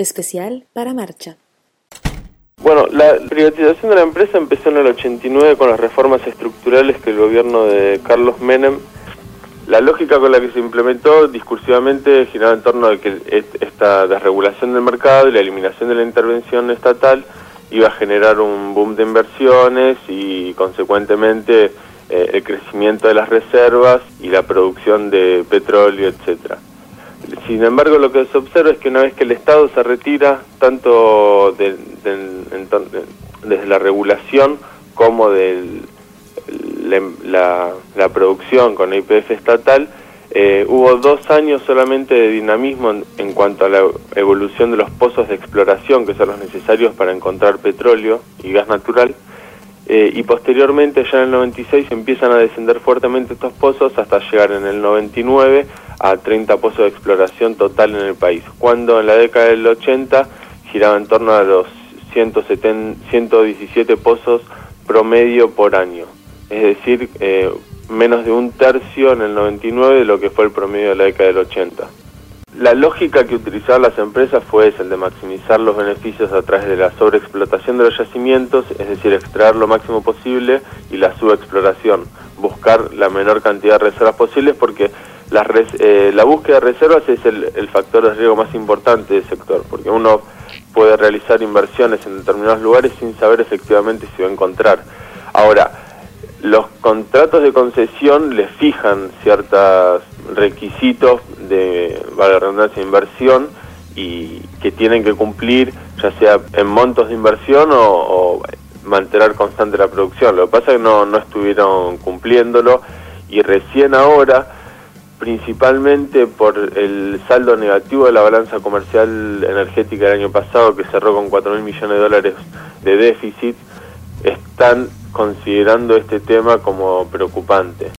Especial para Marcha. Bueno, la privatización de la empresa empezó en el 89 con las reformas estructurales que el gobierno de Carlos Menem. La lógica con la que se implementó discursivamente giraba en torno a que esta desregulación del mercado y la eliminación de la intervención estatal iba a generar un boom de inversiones y consecuentemente el crecimiento de las reservas y la producción de petróleo, etcétera. Sin embargo, lo que se observa es que una vez que el Estado se retira, tanto desde la regulación como de la producción con la YPF estatal, hubo 2 años solamente de dinamismo en cuanto a la evolución de los pozos de exploración, que son los necesarios para encontrar petróleo y gas natural, y posteriormente ya en el 96 empiezan a descender fuertemente estos pozos hasta llegar en el 99 a 30 pozos de exploración total en el país, cuando en la década del 80 giraba en torno a los 117 pozos promedio por año, es decir, menos de un tercio en el 99 de lo que fue el promedio de la década del 80. La lógica que utilizaron las empresas fue esa, el de maximizar los beneficios a través de la sobreexplotación de los yacimientos, es decir, extraer lo máximo posible, y la subexploración, buscar la menor cantidad de reservas posibles, porque la búsqueda de reservas es el factor de riesgo más importante del sector, porque uno puede realizar inversiones en determinados lugares sin saber efectivamente si va a encontrar. Ahora, los contratos de concesión les fijan ciertos requisitos de, valga la redundancia, inversión, y que tienen que cumplir, ya sea en montos de inversión o mantener constante la producción. Lo que pasa es que no estuvieron cumpliéndolo, y recién ahora, principalmente por el saldo negativo de la balanza comercial energética del año pasado, que cerró con $4.000 millones de déficit, están considerando este tema como preocupante.